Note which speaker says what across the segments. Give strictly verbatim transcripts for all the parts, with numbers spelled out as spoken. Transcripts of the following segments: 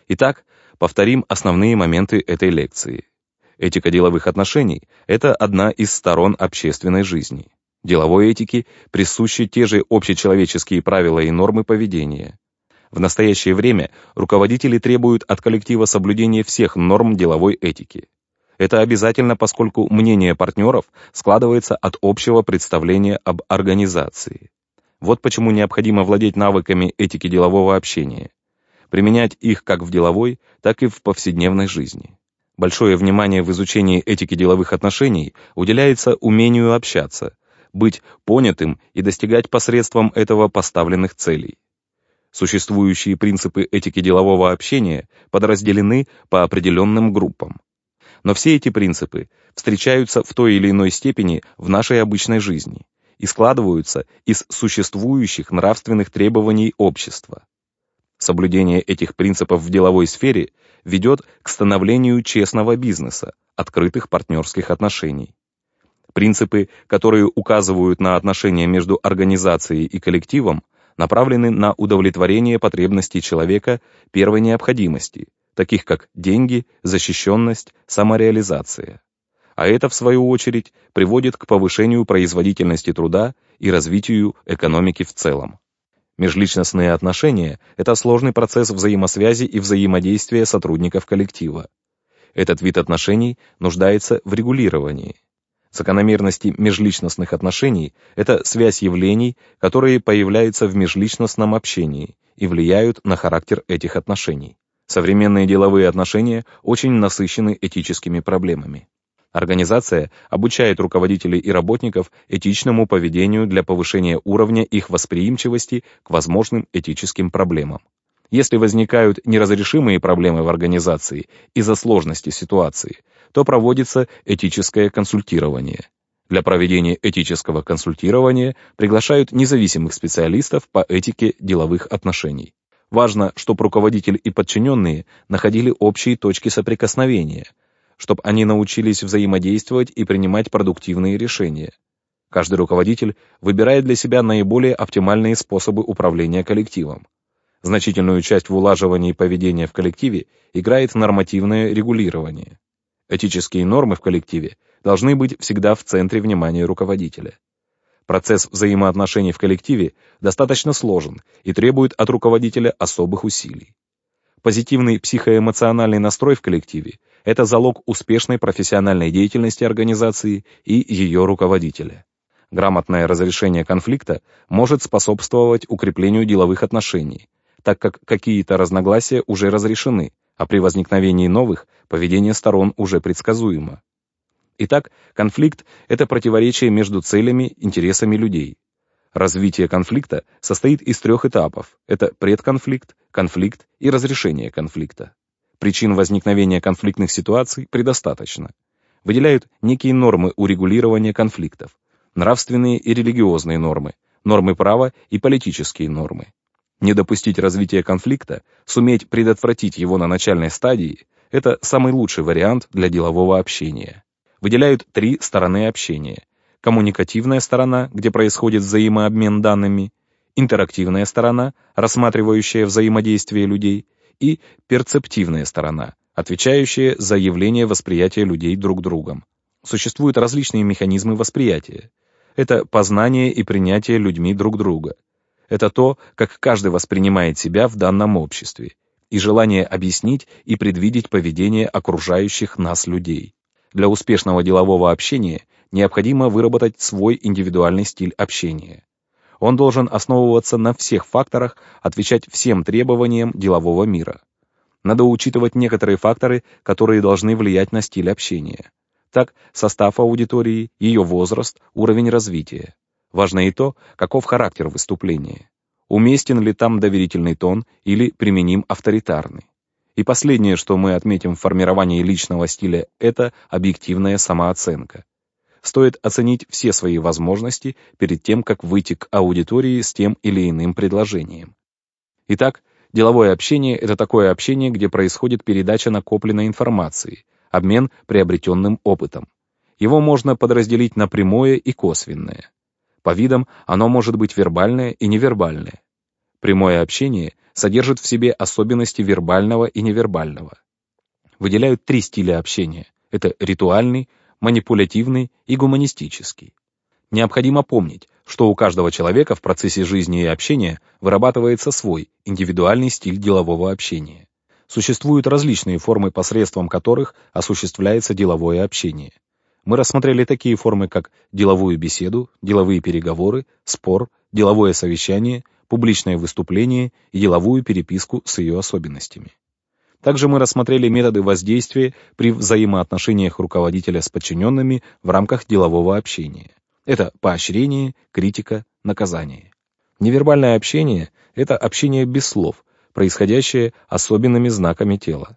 Speaker 1: Итак, повторим основные моменты этой лекции. Этика деловых отношений – это одна из сторон общественной жизни. Деловой этике присущи те же общечеловеческие правила и нормы поведения. В настоящее время руководители требуют от коллектива соблюдения всех норм деловой этики. Это обязательно, поскольку мнение партнеров складывается от общего представления об организации. Вот почему необходимо владеть навыками этики делового общения, применять их как в деловой, так и в повседневной жизни. Большое внимание в изучении этики деловых отношений уделяется умению общаться, быть понятым и достигать посредством этого поставленных целей. Существующие принципы этики делового общения подразделены по определенным группам. Но все эти принципы встречаются в той или иной степени в нашей обычной жизни и складываются из существующих нравственных требований общества. Соблюдение этих принципов в деловой сфере ведет к становлению честного бизнеса, открытых партнерских отношений. Принципы, которые указывают на отношения между организацией и коллективом, направлены на удовлетворение потребностей человека первой необходимости, таких как деньги, защищенность, самореализация. А это, в свою очередь, приводит к повышению производительности труда и развитию экономики в целом. Межличностные отношения – это сложный процесс взаимосвязи и взаимодействия сотрудников коллектива. Этот вид отношений нуждается в регулировании. Закономерности межличностных отношений – это связь явлений, которые появляются в межличностном общении и влияют на характер этих отношений. Современные деловые отношения очень насыщены этическими проблемами. Организация обучает руководителей и работников этичному поведению для повышения уровня их восприимчивости к возможным этическим проблемам. Если возникают неразрешимые проблемы в организации из-за сложности ситуации, то проводится этическое консультирование. Для проведения этического консультирования приглашают независимых специалистов по этике деловых отношений. Важно, чтобы руководитель и подчиненные находили общие точки соприкосновения, чтобы они научились взаимодействовать и принимать продуктивные решения. Каждый руководитель выбирает для себя наиболее оптимальные способы управления коллективом. Значительную часть в улаживании поведения в коллективе играет нормативное регулирование. Этические нормы в коллективе должны быть всегда в центре внимания руководителя. Процесс взаимоотношений в коллективе достаточно сложен и требует от руководителя особых усилий. Позитивный психоэмоциональный настрой в коллективе – это залог успешной профессиональной деятельности организации и ее руководителя. Грамотное разрешение конфликта может способствовать укреплению деловых отношений, так как какие-то разногласия уже разрешены, а при возникновении новых поведение сторон уже предсказуемо. Итак, конфликт – это противоречие между целями, интересами людей. Развитие конфликта состоит из трех этапов – это предконфликт, конфликт и разрешение конфликта. Причин возникновения конфликтных ситуаций предостаточно. Выделяют некие нормы урегулирования конфликтов, нравственные и религиозные нормы, нормы права и политические нормы. Не допустить развития конфликта, суметь предотвратить его на начальной стадии – это самый лучший вариант для делового общения. Выделяют три стороны общения. Коммуникативная сторона, где происходит взаимообмен данными, интерактивная сторона, рассматривающая взаимодействие людей, и перцептивная сторона, отвечающая за явление восприятия людей друг другом. Существуют различные механизмы восприятия. Это познание и принятие людьми друг друга. Это то, как каждый воспринимает себя в данном обществе, и желание объяснить и предвидеть поведение окружающих нас людей. Для успешного делового общения необходимо выработать свой индивидуальный стиль общения. Он должен основываться на всех факторах, отвечать всем требованиям делового мира. Надо учитывать некоторые факторы, которые должны влиять на стиль общения. Так, состав аудитории, ее возраст, уровень развития. Важно и то, каков характер выступления. Уместен ли там доверительный тон или применим авторитарный. И последнее, что мы отметим в формировании личного стиля, это объективная самооценка. Стоит оценить все свои возможности перед тем, как выйти к аудитории с тем или иным предложением. Итак, деловое общение – это такое общение, где происходит передача накопленной информации, обмен приобретенным опытом. Его можно подразделить на прямое и косвенное. По видам оно может быть вербальное и невербальное. Прямое общение содержит в себе особенности вербального и невербального. Выделяют три стиля общения. Это ритуальный, манипулятивный и гуманистический. Необходимо помнить, что у каждого человека в процессе жизни и общения вырабатывается свой индивидуальный стиль делового общения. Существуют различные формы, посредством которых осуществляется деловое общение. Мы рассмотрели такие формы, как деловую беседу, деловые переговоры, спор, деловое совещание, публичное выступление и деловую переписку с ее особенностями. Также мы рассмотрели методы воздействия при взаимоотношениях руководителя с подчиненными в рамках делового общения. Это поощрение, критика, наказание. Невербальное общение – это общение без слов, происходящее особенными знаками тела.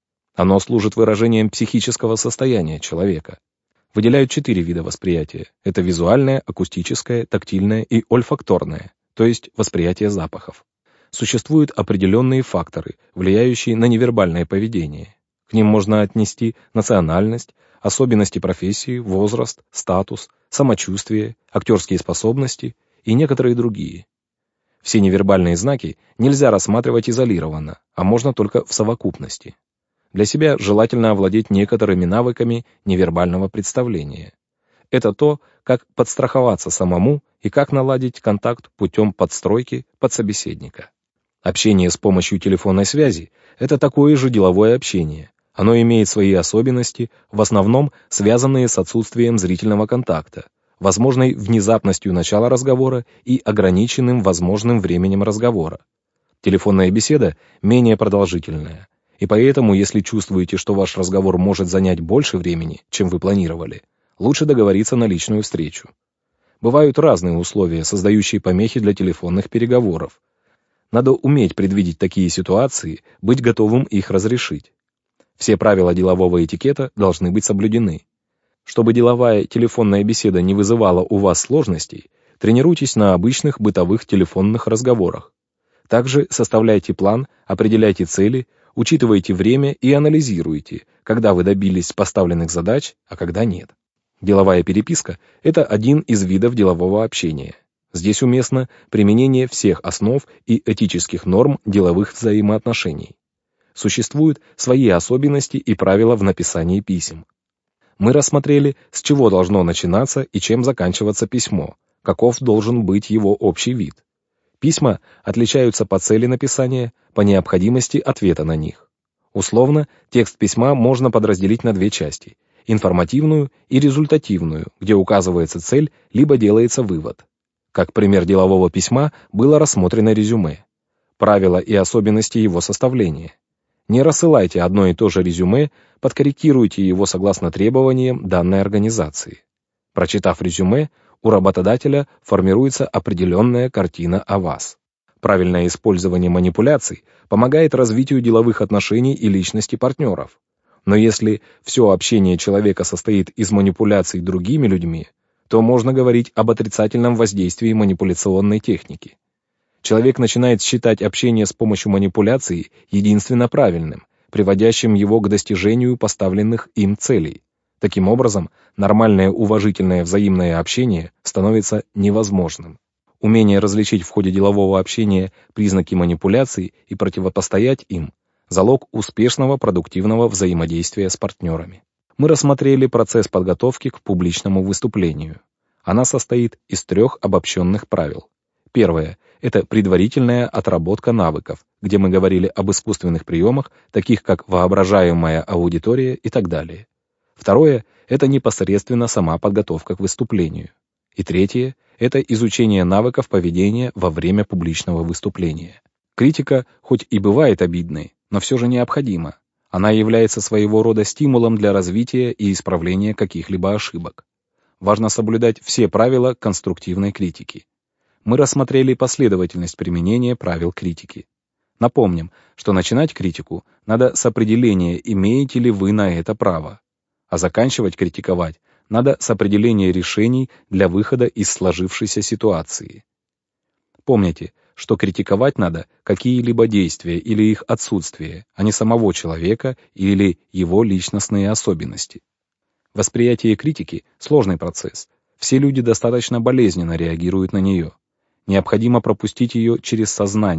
Speaker 1: Оно служит выражением психического состояния человека. Выделяют четыре вида восприятия. Это визуальное, акустическое, тактильное и ольфакторное, то есть восприятие запахов. Существуют определенные факторы, влияющие на невербальное поведение. К ним можно отнести национальность, особенности профессии, возраст, статус, самочувствие, актерские способности и некоторые другие. Все невербальные знаки нельзя рассматривать изолированно, а можно только в совокупности. Для себя желательно овладеть некоторыми навыками невербального представления. Это то, как подстраховаться самому и как наладить контакт путем подстройки под собеседника. Общение с помощью телефонной связи – это такое же деловое общение. Оно имеет свои особенности, в основном связанные с отсутствием зрительного контакта, возможной внезапностью начала разговора и ограниченным возможным временем разговора. Телефонная беседа менее продолжительная, и поэтому, если чувствуете, что ваш разговор может занять больше времени, чем вы планировали, лучше договориться на личную встречу. Бывают разные условия, создающие помехи для телефонных переговоров. Надо уметь предвидеть такие ситуации, быть готовым их разрешить. Все правила делового этикета должны быть соблюдены. Чтобы деловая телефонная беседа не вызывала у вас сложностей, тренируйтесь на обычных бытовых телефонных разговорах. Также составляйте план, определяйте цели, учитывайте время и анализируйте, когда вы добились поставленных задач, а когда нет. Деловая переписка – это один из видов делового общения. Здесь уместно применение всех основ и этических норм деловых взаимоотношений. Существуют свои особенности и правила в написании писем. Мы рассмотрели, с чего должно начинаться и чем заканчиваться письмо, каков должен быть его общий вид. Письма отличаются по цели написания, по необходимости ответа на них. Условно, текст письма можно подразделить на две части – информативную и результативную, где указывается цель, либо делается вывод. Как пример делового письма было рассмотрено резюме. Правила и особенности его составления. Не рассылайте одно и то же резюме, подкорректируйте его согласно требованиям данной организации. Прочитав резюме, у работодателя формируется определенная картина о вас. Правильное использование манипуляций помогает развитию деловых отношений и личности партнеров. Но если все общение человека состоит из манипуляций другими людьми, то можно говорить об отрицательном воздействии манипуляционной техники. Человек начинает считать общение с помощью манипуляций единственно правильным, приводящим его к достижению поставленных им целей. Таким образом, нормальное уважительное взаимное общение становится невозможным. Умение различить в ходе делового общения признаки манипуляций и противопостоять им – залог успешного продуктивного взаимодействия с партнерами. Мы рассмотрели процесс подготовки к публичному выступлению. Она состоит из трех обобщенных правил. Первое – это предварительная отработка навыков, где мы говорили об искусственных приемах, таких как воображаемая аудитория и так далее. Второе – это непосредственно сама подготовка к выступлению. И третье – это изучение навыков поведения во время публичного выступления. Критика, хоть и бывает обидной, но все же необходима. Она является своего рода стимулом для развития и исправления каких-либо ошибок. Важно соблюдать все правила конструктивной критики. Мы рассмотрели последовательность применения правил критики. Напомним, что начинать критику надо с определения, имеете ли вы на это право. А заканчивать критиковать надо с определения решений для выхода из сложившейся ситуации. Помните, что критиковать надо какие-либо действия или их отсутствие, а не самого человека или его личностные особенности. Восприятие критики – сложный процесс. Все люди достаточно болезненно реагируют на нее. Необходимо пропустить ее через сознание,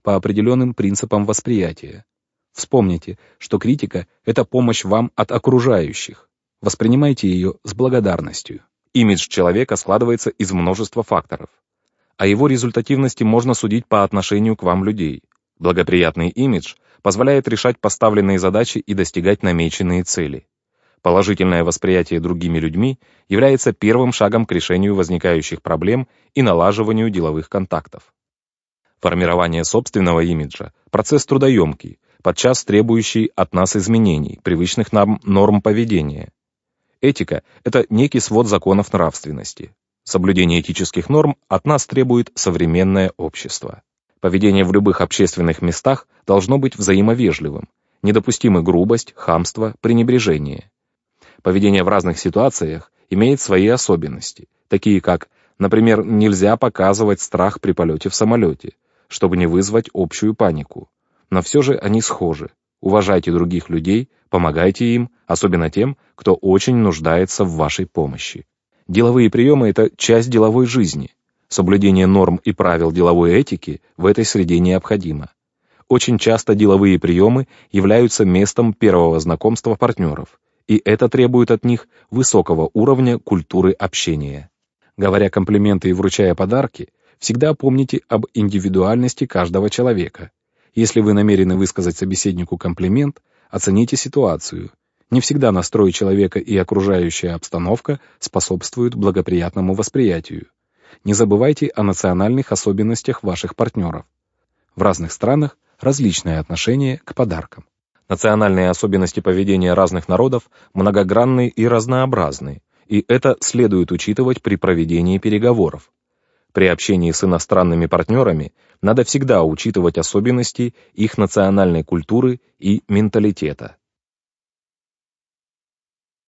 Speaker 1: по определенным принципам восприятия. Вспомните, что критика — это помощь вам от окружающих. Воспринимайте ее с благодарностью. Имидж человека складывается из множества факторов. О его результативности можно судить по отношению к вам людей. Благоприятный имидж позволяет решать поставленные задачи и достигать намеченные цели. Положительное восприятие другими людьми является первым шагом к решению возникающих проблем и налаживанию деловых контактов. Формирование собственного имиджа – процесс трудоемкий, подчас требующий от нас изменений, привычных нам норм поведения. Этика – это некий свод законов нравственности. Соблюдение этических норм от нас требует современное общество. Поведение в любых общественных местах должно быть взаимовежливым, недопустимы грубость, хамство, пренебрежение. Поведение в разных ситуациях имеет свои особенности, такие как, например, нельзя показывать страх при полете в самолете, чтобы не вызвать общую панику. Но все же они схожи. Уважайте других людей, помогайте им, особенно тем, кто очень нуждается в вашей помощи. Деловые приемы – это часть деловой жизни. Соблюдение норм и правил деловой этики в этой среде необходимо. Очень часто деловые приемы являются местом первого знакомства партнеров, и это требует от них высокого уровня культуры общения. Говоря комплименты и вручая подарки, всегда помните об индивидуальности каждого человека. Если вы намерены высказать собеседнику комплимент, оцените ситуацию. Не всегда настрой человека и окружающая обстановка способствуют благоприятному восприятию. Не забывайте о национальных особенностях ваших партнеров. В разных странах различное отношение к подаркам. Национальные особенности поведения разных народов многогранны и разнообразны, и это следует учитывать при проведении переговоров. При общении с иностранными партнерами надо всегда учитывать особенности их национальной культуры и менталитета.